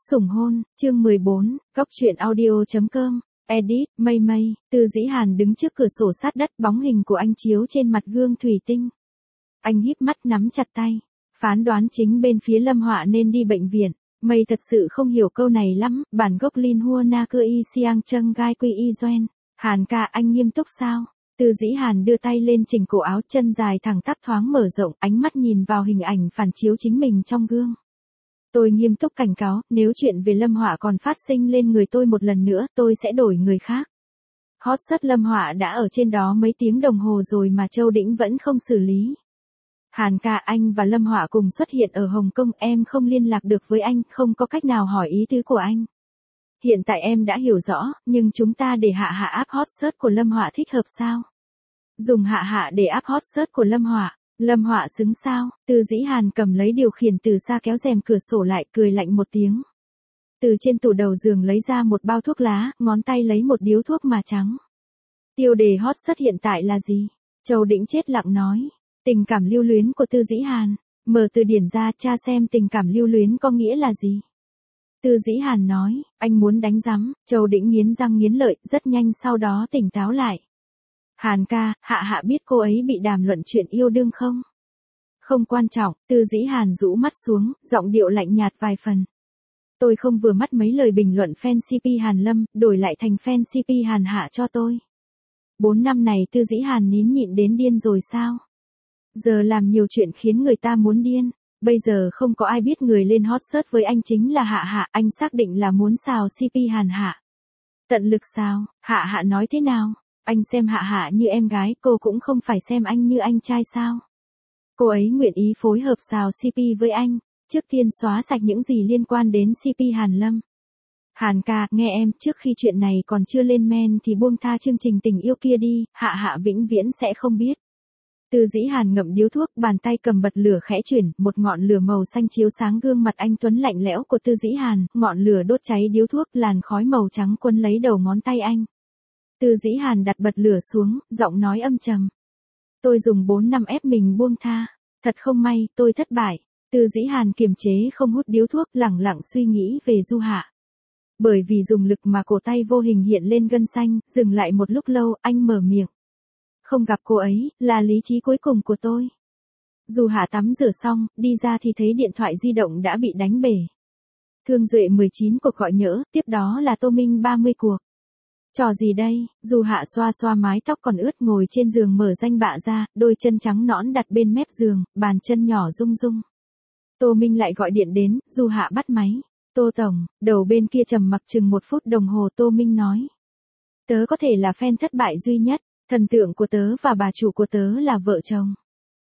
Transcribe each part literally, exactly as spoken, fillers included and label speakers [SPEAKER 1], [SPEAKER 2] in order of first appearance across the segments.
[SPEAKER 1] Sủng hôn, chương mười bốn, góc truyện audio.com, edit, mây mây, Từ Dĩ Hàn đứng trước cửa sổ sát đất, bóng hình của anh chiếu trên mặt gương thủy tinh. Anh híp mắt nắm chặt tay, phán đoán chính bên phía Lâm Họa nên đi bệnh viện. Mây thật sự không hiểu câu này lắm, bản gốc Linh Hua Na Cơ Y Siang Trâng Gai Quy Y Doen. Hàn ca, anh nghiêm túc sao? Từ Dĩ Hàn đưa tay lên chỉnh cổ áo, chân dài thẳng tắp thoáng mở rộng, ánh mắt nhìn vào hình ảnh phản chiếu chính mình trong gương. Tôi nghiêm túc cảnh cáo, nếu chuyện về Lâm Họa còn phát sinh lên người tôi một lần nữa, tôi sẽ đổi người khác. Hot search Lâm Họa đã ở trên đó mấy tiếng đồng hồ rồi mà Châu Đĩnh vẫn không xử lý. Hàn ca, anh và Lâm Họa cùng xuất hiện ở Hồng Kông, em không liên lạc được với anh, không có cách nào hỏi ý tứ của anh. Hiện tại em đã hiểu rõ, nhưng chúng ta để hạ hạ áp hot search của Lâm Họa thích hợp sao? Dùng hạ hạ để áp hot search của Lâm Họa. Lâm Họa xứng sao? Từ Dĩ Hàn cầm lấy điều khiển từ xa, kéo rèm cửa sổ lại, cười lạnh một tiếng. Từ trên tủ đầu giường lấy ra một bao thuốc lá, ngón tay lấy một điếu thuốc mà trắng. Tiêu đề hot search hiện tại là gì? Châu Đĩnh chết lặng nói. Tình cảm lưu luyến của Từ Dĩ Hàn. Mở từ điển ra tra xem tình cảm lưu luyến có nghĩa là gì. Từ Dĩ Hàn nói, anh muốn đánh rắm. Châu Đĩnh nghiến răng nghiến lợi, rất nhanh sau đó tỉnh táo lại. Hàn ca, hạ hạ biết cô ấy bị đàm luận chuyện yêu đương không? Không quan trọng. Từ Dĩ Hàn rũ mắt xuống, giọng điệu lạnh nhạt vài phần. Tôi không vừa mắt mấy lời bình luận fan xê pê Hàn Lâm, đổi lại thành fan xê pê Hàn Hạ cho tôi. Bốn năm này Từ Dĩ Hàn nín nhịn đến điên rồi sao? Giờ làm nhiều chuyện khiến người ta muốn điên. Bây giờ không có ai biết người lên hot search với anh chính là Hạ Hạ, anh xác định là muốn xào xê pê Hàn Hạ. Tận lực xào, Hạ Hạ nói thế nào? Anh xem Hạ Hạ như em gái, cô cũng không phải xem anh như anh trai sao? Cô ấy nguyện ý phối hợp xào xê pê với anh, trước tiên xóa sạch những gì liên quan đến xê pê Hàn Lâm. Hàn ca, nghe em, trước khi chuyện này còn chưa lên men thì buông tha chương trình tình yêu kia đi, Hạ Hạ vĩnh viễn sẽ không biết. Từ Dĩ Hàn ngậm điếu thuốc, bàn tay cầm bật lửa khẽ chuyển, một ngọn lửa màu xanh chiếu sáng gương mặt anh tuấn lạnh lẽo của Từ Dĩ Hàn, ngọn lửa đốt cháy điếu thuốc, làn khói màu trắng quấn lấy đầu ngón tay anh. Từ Dĩ Hàn đặt bật lửa xuống, giọng nói âm trầm. Tôi dùng bốn năm ép mình buông tha. Thật không may, tôi thất bại. Từ Dĩ Hàn kiềm chế không hút điếu thuốc, lẳng lặng suy nghĩ về Du Hạ. Bởi vì dùng lực mà cổ tay vô hình hiện lên gân xanh, dừng lại một lúc lâu, anh mở miệng. Không gặp cô ấy, là lý trí cuối cùng của tôi. Du Hạ tắm rửa xong, đi ra thì thấy điện thoại di động đã bị đánh bể. Thương Duệ mười chín cuộc gọi nhỡ, tiếp đó là Tô Minh ba mươi cuộc. Trò gì đây? Du Hạ xoa xoa mái tóc còn ướt, ngồi trên giường mở danh bạ ra, đôi chân trắng nõn đặt bên mép giường, bàn chân nhỏ rung rung. Tô Minh lại gọi điện đến, Du Hạ bắt máy. Tô Tổng, đầu bên kia trầm mặc chừng một phút đồng hồ, Tô Minh nói. Tớ có thể là fan thất bại duy nhất, thần tượng của tớ và bà chủ của tớ là vợ chồng.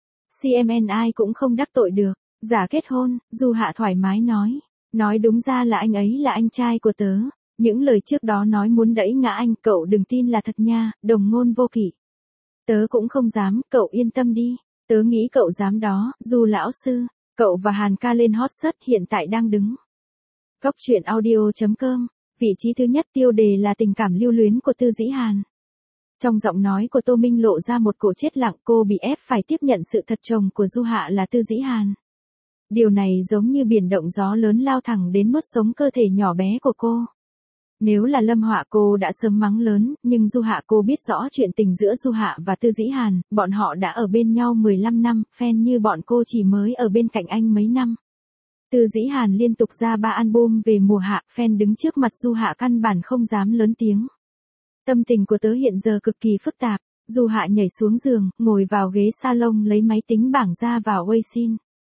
[SPEAKER 1] xê em en ai cũng không đắc tội được, giả kết hôn, Du Hạ thoải mái nói. Nói đúng ra là anh ấy là anh trai của tớ. Những lời trước đó nói muốn đẩy ngã anh, cậu đừng tin là thật nha, đồng ngôn vô kỷ. Tớ cũng không dám, cậu yên tâm đi. Tớ nghĩ cậu dám đó, Du lão sư. Cậu và Hàn ca lên hot search hiện tại đang đứng. Góc truyện audio.com, vị trí thứ nhất, tiêu đề là tình cảm lưu luyến của Từ Dĩ Hàn. Trong giọng nói của Tô Minh lộ ra một cổ chết lặng, cô bị ép phải tiếp nhận sự thật, chồng của Du Hạ là Từ Dĩ Hàn. Điều này giống như biển động gió lớn lao thẳng đến nuốt sống cơ thể nhỏ bé của cô. Nếu là Lâm Họa cô đã sớm mắng lớn, nhưng Du Hạ cô biết rõ chuyện tình giữa Du Hạ và Từ Dĩ Hàn, bọn họ đã ở bên nhau mười lăm năm, fan như bọn cô chỉ mới ở bên cạnh anh mấy năm. Từ Dĩ Hàn liên tục ra ba album về mùa hạ, fan đứng trước mặt Du Hạ căn bản không dám lớn tiếng. Tâm tình của tớ hiện giờ cực kỳ phức tạp. Du Hạ nhảy xuống giường, ngồi vào ghế salon lấy máy tính bảng ra vào Weixin.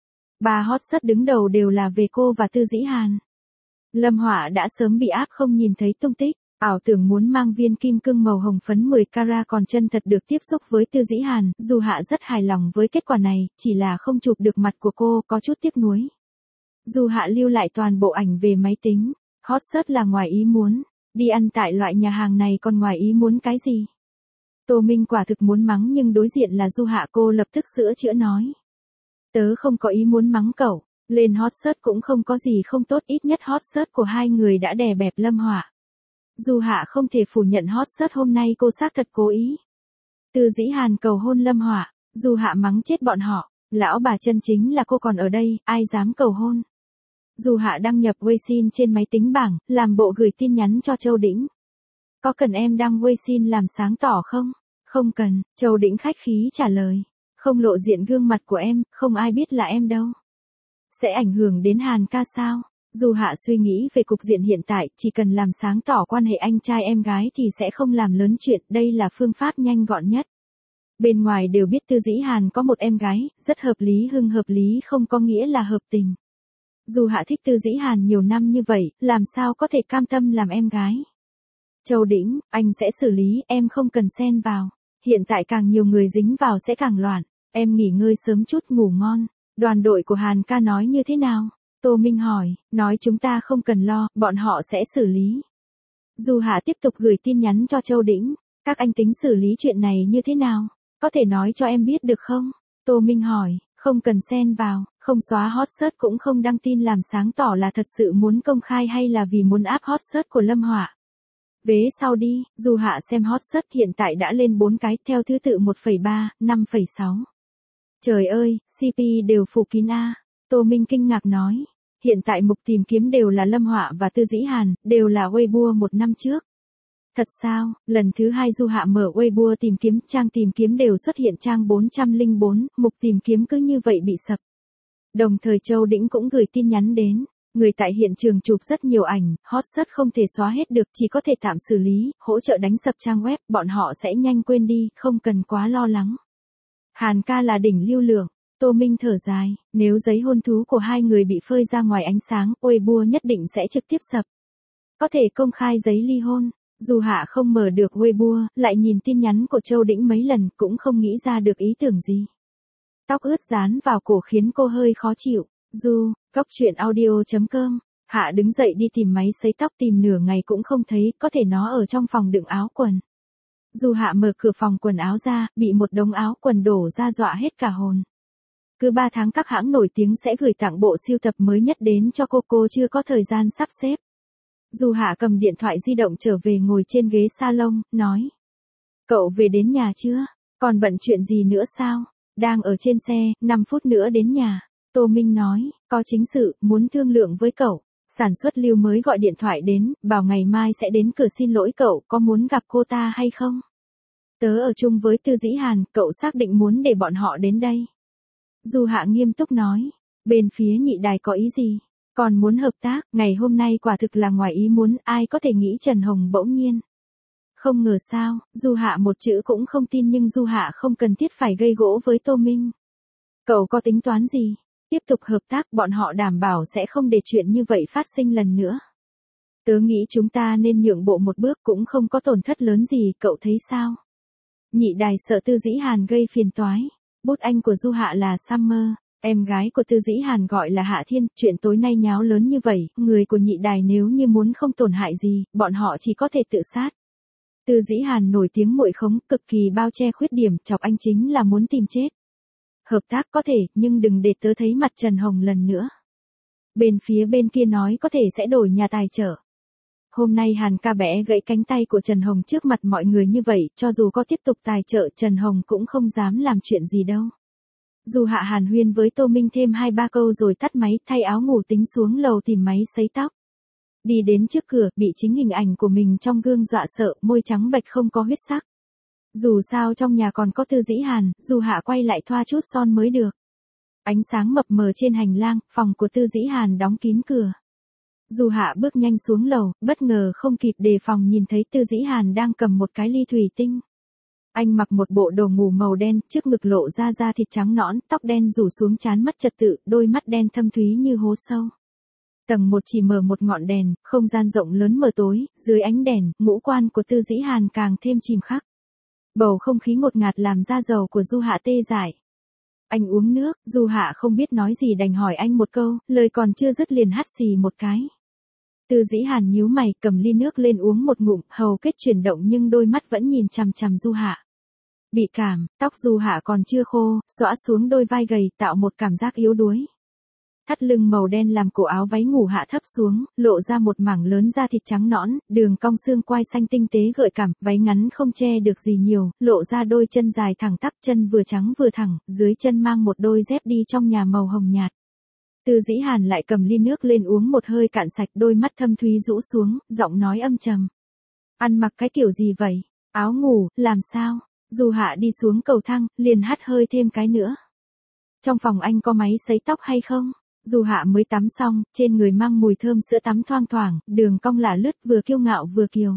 [SPEAKER 1] Ba hot search đứng đầu đều là về cô và Từ Dĩ Hàn. Lâm Họa đã sớm bị áp không nhìn thấy tung tích, ảo tưởng muốn mang viên kim cương màu hồng phấn mười carat còn chân thật được tiếp xúc với Từ Dĩ Hàn. Du Hạ rất hài lòng với kết quả này, chỉ là không chụp được mặt của cô, có chút tiếc nuối. Du Hạ lưu lại toàn bộ ảnh về máy tính. Hot search là ngoài ý muốn. Đi ăn tại loại nhà hàng này còn ngoài ý muốn cái gì? Tô Minh quả thực muốn mắng nhưng đối diện là Du Hạ, cô lập tức sửa chữa nói. Tớ không có ý muốn mắng cậu. Lên hot search cũng không có gì không tốt, ít nhất hot search của hai người đã đè bẹp Lâm Họa. Du Hạ không thể phủ nhận hot search hôm nay cô xác thật cố ý. Từ Dĩ Hàn cầu hôn Lâm Họa, Du Hạ mắng chết bọn họ, lão bà chân chính là cô còn ở đây, ai dám cầu hôn. Du Hạ đăng nhập Weixin trên máy tính bảng, làm bộ gửi tin nhắn cho Châu Đĩnh. Có cần em đăng Weixin làm sáng tỏ không? Không cần, Châu Đĩnh khách khí trả lời. Không lộ diện gương mặt của em, không ai biết là em đâu. Sẽ ảnh hưởng đến Hàn ca sao? Du Hạ suy nghĩ về cục diện hiện tại, chỉ cần làm sáng tỏ quan hệ anh trai em gái thì sẽ không làm lớn chuyện, đây là phương pháp nhanh gọn nhất. Bên ngoài đều biết Tư Dĩ Hàn có một em gái, rất hợp lý hưng hợp lý không có nghĩa là hợp tình. Du Hạ thích Tư Dĩ Hàn nhiều năm như vậy, làm sao có thể cam tâm làm em gái. Châu Đĩnh, anh sẽ xử lý, em không cần xen vào. Hiện tại càng nhiều người dính vào sẽ càng loạn. Em nghỉ ngơi sớm chút ngủ ngon. Đoàn đội của Hàn ca nói như thế nào? Tô Minh hỏi, nói chúng ta không cần lo, bọn họ sẽ xử lý. Du Hạ tiếp tục gửi tin nhắn cho Châu Đĩnh. Các anh tính xử lý chuyện này như thế nào? Có thể nói cho em biết được không? Tô Minh hỏi, không cần xen vào, không xóa hot search cũng không đăng tin làm sáng tỏ là thật sự muốn công khai hay là vì muốn áp hot search của Lâm Họa. Vế sau đi, Du Hạ xem hot search hiện tại đã lên bốn cái, theo thứ tự một phẩy ba, năm phẩy sáu. Trời ơi, xê pê đều phủ kín a. Tô Minh kinh ngạc nói, hiện tại mục tìm kiếm đều là Lâm Họa và Tư Dĩ Hàn, đều là Weibo một năm trước. Thật sao? Lần thứ hai Du Hạ mở Weibo tìm kiếm, trang tìm kiếm đều xuất hiện trang bốn trăm lẻ bốn, mục tìm kiếm cứ như vậy bị sập. Đồng thời Châu Đĩnh cũng gửi tin nhắn đến. Người tại hiện trường chụp rất nhiều ảnh, hot search không thể xóa hết được, chỉ có thể tạm xử lý, hỗ trợ đánh sập trang web, bọn họ sẽ nhanh quên đi, không cần quá lo lắng. Hàn ca là đỉnh lưu lượng. Tô Minh thở dài, nếu giấy hôn thú của hai người bị phơi ra ngoài ánh sáng, Weibo nhất định sẽ trực tiếp sập. Có thể công khai giấy ly hôn. Du Hạ không mở được Weibo, lại nhìn tin nhắn của Châu Đĩnh mấy lần, cũng không nghĩ ra được ý tưởng gì. Tóc ướt dán vào cổ khiến cô hơi khó chịu. Du, Góc Chuyện Audio chấm com. Hạ đứng dậy đi tìm máy sấy tóc, tìm nửa ngày cũng không thấy, có thể nó ở trong phòng đựng áo quần. Du Hạ mở cửa phòng quần áo ra, bị một đống áo quần đổ ra dọa hết cả hồn. Cứ ba tháng các hãng nổi tiếng sẽ gửi tặng bộ sưu tập mới nhất đến cho cô, cô chưa có thời gian sắp xếp. Du Hạ cầm điện thoại di động trở về ngồi trên ghế salon, nói. Cậu về đến nhà chưa? Còn bận chuyện gì nữa sao? Đang ở trên xe, năm phút nữa đến nhà. Tô Minh nói, có chính sự, muốn thương lượng với cậu. Sản xuất Lưu mới gọi điện thoại đến, bảo ngày mai sẽ đến cửa xin lỗi cậu, có muốn gặp cô ta hay không? Tớ ở chung với Tư Dĩ Hàn, cậu xác định muốn để bọn họ đến đây. Du Hạ nghiêm túc nói, bên phía nhị đài có ý gì? Còn muốn hợp tác, ngày hôm nay quả thực là ngoài ý muốn, ai có thể nghĩ Trần Hồng bỗng nhiên. Không ngờ sao, Du Hạ một chữ cũng không tin nhưng Du Hạ không cần thiết phải gây gỗ với Tô Minh. Cậu có tính toán gì? Tiếp tục hợp tác, bọn họ đảm bảo sẽ không để chuyện như vậy phát sinh lần nữa. Tớ nghĩ chúng ta nên nhượng bộ một bước, cũng không có tổn thất lớn gì, cậu thấy sao? Nhị đài sợ Tư Dĩ Hàn gây phiền toái. Bút anh của Du Hạ là Summer, em gái của Tư Dĩ Hàn gọi là Hạ Thiên, chuyện tối nay nháo lớn như vậy, người của nhị đài nếu như muốn không tổn hại gì, bọn họ chỉ có thể tự sát. Tư Dĩ Hàn nổi tiếng muội khống, cực kỳ bao che khuyết điểm, chọc anh chính là muốn tìm chết. Hợp tác có thể, nhưng đừng để tớ thấy mặt Trần Hồng lần nữa. Bên phía bên kia nói có thể sẽ đổi nhà tài trợ. Hôm nay Hàn ca bẽ gãy cánh tay của Trần Hồng trước mặt mọi người như vậy, cho dù có tiếp tục tài trợ Trần Hồng cũng không dám làm chuyện gì đâu. Du Hạ hàn huyên với Tô Minh thêm hai ba câu rồi tắt máy, thay áo ngủ tính xuống lầu tìm máy sấy tóc. Đi đến trước cửa, bị chính hình ảnh của mình trong gương dọa sợ, môi trắng bệch không có huyết sắc. Dù sao trong nhà còn có Tư Dĩ Hàn, Du Hạ quay lại thoa chút son mới được. Ánh sáng mập mờ trên hành lang, phòng của Tư Dĩ Hàn đóng kín cửa. Du Hạ bước nhanh xuống lầu, bất ngờ không kịp đề phòng nhìn thấy Tư Dĩ Hàn đang cầm một cái ly thủy tinh. Anh mặc một bộ đồ ngủ màu đen, trước ngực lộ ra da thịt trắng nõn, tóc đen rủ xuống trán mất trật tự, đôi mắt đen thâm thúy như hố sâu. Tầng một chỉ mở một ngọn đèn, không gian rộng lớn mờ tối, dưới ánh đèn, ngũ quan của Tư Dĩ Hàn càng thêm chìm khắc. Bầu không khí ngột ngạt làm da dầu của Du Hạ tê dại. Anh uống nước, Du Hạ không biết nói gì đành hỏi anh một câu, lời còn chưa dứt liền hắt xì một cái. Tư Dĩ Hàn nhíu mày, cầm ly nước lên uống một ngụm, hầu kết chuyển động nhưng đôi mắt vẫn nhìn chằm chằm Du Hạ. Bị cảm, tóc Du Hạ còn chưa khô, xõa xuống đôi vai gầy, tạo một cảm giác yếu đuối. Thắt lưng màu đen làm cổ áo váy ngủ hạ thấp xuống, lộ ra một mảng lớn da thịt trắng nõn, đường cong xương quai xanh tinh tế gợi cảm, váy ngắn không che được gì nhiều, lộ ra đôi chân dài thẳng tắp, chân vừa trắng vừa thẳng, dưới chân mang một đôi dép đi trong nhà màu hồng nhạt. Từ Dĩ Hàn lại cầm ly nước lên uống một hơi cạn sạch, đôi mắt thâm thúy rũ xuống, giọng nói âm trầm. Ăn mặc cái kiểu gì vậy? Áo ngủ, làm sao? Du Hạ đi xuống cầu thang, liền hắt hơi thêm cái nữa. Trong phòng anh có máy sấy tóc hay không? Du Hạ mới tắm xong, trên người mang mùi thơm sữa tắm thoang thoảng, đường cong lả lướt vừa kiêu ngạo vừa kiều.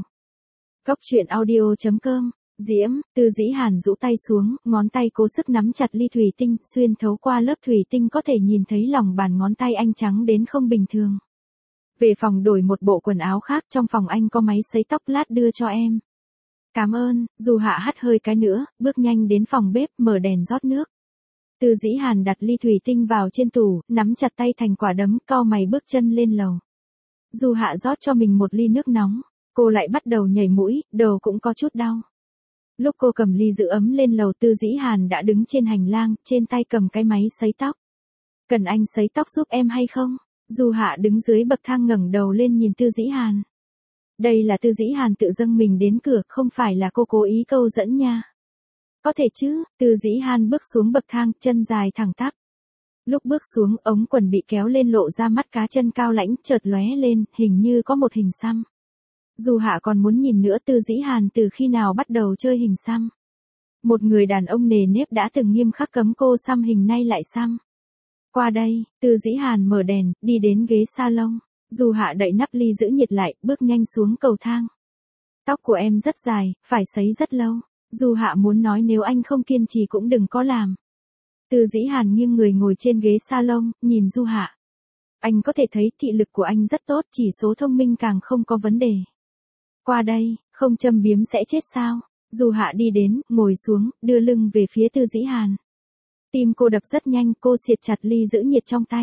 [SPEAKER 1] Cốc truyện audio chấm com. Diễm, Từ Dĩ Hàn rũ tay xuống, ngón tay cố sức nắm chặt ly thủy tinh, xuyên thấu qua lớp thủy tinh có thể nhìn thấy lòng bàn ngón tay anh trắng đến không bình thường. Về phòng đổi một bộ quần áo khác, trong phòng anh có máy sấy tóc, lát đưa cho em. Cảm ơn. Du Hạ hắt hơi cái nữa, bước nhanh đến phòng bếp, mở đèn rót nước. Từ Dĩ Hàn đặt ly thủy tinh vào trên tủ, nắm chặt tay thành quả đấm, cau mày bước chân lên lầu. Du Hạ rót cho mình một ly nước nóng, cô lại bắt đầu nhảy mũi, đầu cũng có chút đau. Lúc cô cầm ly giữ ấm lên lầu, Từ Dĩ Hàn đã đứng trên hành lang, trên tay cầm cái máy sấy tóc. Cần anh sấy tóc giúp em hay không? Du Hạ đứng dưới bậc thang ngẩng đầu lên nhìn Từ Dĩ Hàn. Đây là Từ Dĩ Hàn tự dâng mình đến cửa, không phải là cô cố ý câu dẫn nha. Có thể chứ. Từ Dĩ Hàn bước xuống bậc thang, chân dài thẳng tắp. Lúc bước xuống, ống quần bị kéo lên lộ ra mắt cá chân cao lãnh, chợt lóe lên, hình như có một hình xăm. Du Hạ còn muốn nhìn nữa, Từ Dĩ Hàn từ khi nào bắt đầu chơi hình xăm. Một người đàn ông nề nếp đã từng nghiêm khắc cấm cô xăm hình, nay lại xăm. Qua đây, Từ Dĩ Hàn mở đèn, đi đến ghế salon. Du Hạ đậy nắp ly giữ nhiệt lại, bước nhanh xuống cầu thang. Tóc của em rất dài, phải sấy rất lâu. Du Hạ muốn nói nếu anh không kiên trì cũng đừng có làm. Từ Dĩ Hàn nghiêng người ngồi trên ghế salon, nhìn Du Hạ. Anh có thể thấy thị lực của anh rất tốt, chỉ số thông minh càng không có vấn đề. Qua đây, không châm biếm sẽ chết sao? Du Hạ đi đến, ngồi xuống, đưa lưng về phía Từ Dĩ Hàn. Tim cô đập rất nhanh, cô siết chặt ly giữ nhiệt trong tay.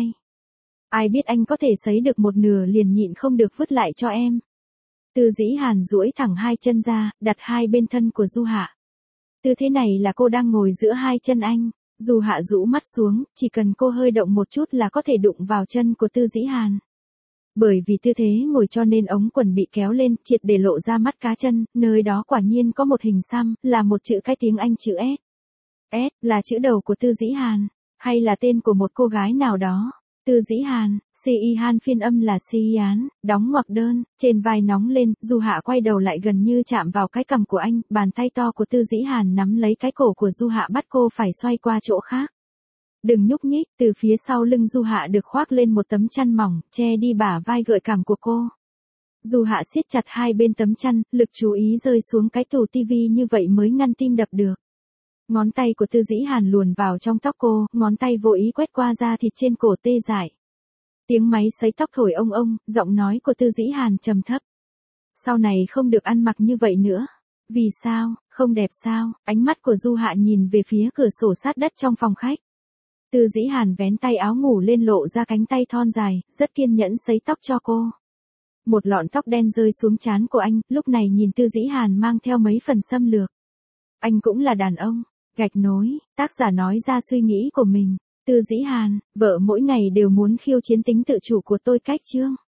[SPEAKER 1] Ai biết anh có thể sấy được một nửa liền nhịn không được vứt lại cho em. Từ Dĩ Hàn duỗi thẳng hai chân ra, đặt hai bên thân của Du Hạ. Tư thế này là cô đang ngồi giữa hai chân anh. Du Hạ rũ mắt xuống, chỉ cần cô hơi động một chút là có thể đụng vào chân của Từ Dĩ Hàn. Bởi vì tư thế ngồi cho nên ống quần bị kéo lên, triệt để lộ ra mắt cá chân, nơi đó quả nhiên có một hình xăm, là một chữ cái tiếng Anh chữ S. S, là chữ đầu của Từ Dĩ Hàn, hay là tên của một cô gái nào đó. Từ Dĩ Hàn, Si Han phiên âm là Si Án, đóng ngoặc đơn, trên vai nóng lên, Du Hạ quay đầu lại gần như chạm vào cái cằm của anh, bàn tay to của Từ Dĩ Hàn nắm lấy cái cổ của Du Hạ bắt cô phải xoay qua chỗ khác. Đừng nhúc nhích. Từ phía sau lưng Du Hạ được khoác lên một tấm chăn mỏng, che đi bả vai gợi cảm của cô. Du Hạ siết chặt hai bên tấm chăn, lực chú ý rơi xuống cái tủ tivi, như vậy mới ngăn tim đập được. Ngón tay của Từ Dĩ Hàn luồn vào trong tóc cô, ngón tay vô ý quét qua da thịt trên cổ tê dại. Tiếng máy sấy tóc thổi ông ông, giọng nói của Từ Dĩ Hàn trầm thấp. Sau này không được ăn mặc như vậy nữa. Vì sao? Không đẹp sao? Ánh mắt của Du Hạ nhìn về phía cửa sổ sát đất trong phòng khách. Từ Dĩ Hàn vén tay áo ngủ lên lộ ra cánh tay thon dài, rất kiên nhẫn sấy tóc cho cô. Một lọn tóc đen rơi xuống trán của anh, lúc này nhìn Từ Dĩ Hàn mang theo mấy phần xâm lược. Anh cũng là đàn ông. Gạch nối, tác giả nói ra suy nghĩ của mình. Từ Dĩ Hàn, vợ mỗi ngày đều muốn khiêu chiến tính tự chủ của tôi. Cách chương.